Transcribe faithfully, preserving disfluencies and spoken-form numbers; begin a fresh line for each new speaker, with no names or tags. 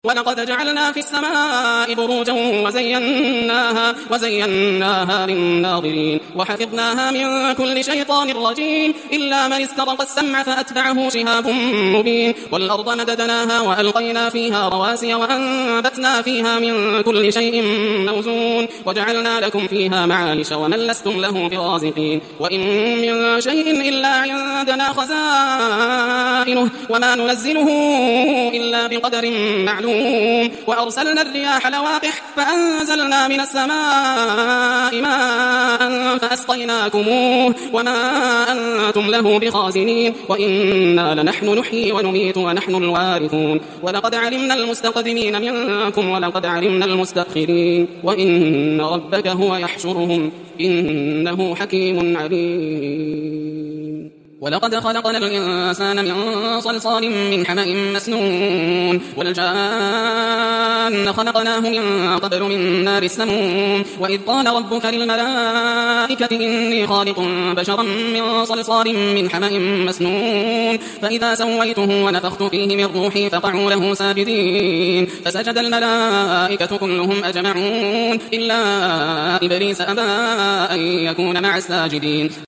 ولقد جعلنا في السماء بروجا وزيناها, وزيناها للناظرين وحفظناها من كل شيطان رجيم إلا من استرق السمع فأتبعه شهاب مبين. والأرض مددناها وألقينا فيها رواسي وأنبتنا فيها من كل شيء موزون وجعلنا لكم فيها معايش ومن لستم له برازقين. وإن من شيء إلا عندنا خزائنه وما ننزله إلا بقدر معلوم. وأرسلنا الرياح لواقح فأنزلنا من السماء ماء فأسقيناكموه وما أنتم له بخازنين. وإنا لنحن نحيي ونميت ونحن الوارثون. ولقد علمنا المستقدمين منكم ولقد علمنا المستأخرين وإن ربك هو يحشرهم إنه حكيم عليم. ولقد خلقنا الإنسان من صلصال من حمأ مسنون والجان خلقناه من قبل من نار السموم. وإذ قال ربك للملائكة إني خالق بشرا من صلصال من حمأ مسنون فإذا سويته ونفخت فيه من روحي فقعوا له ساجدين فسجد الملائكة كلهم أجمعون إلا إبليس أبى أن يكون مع الساجدين.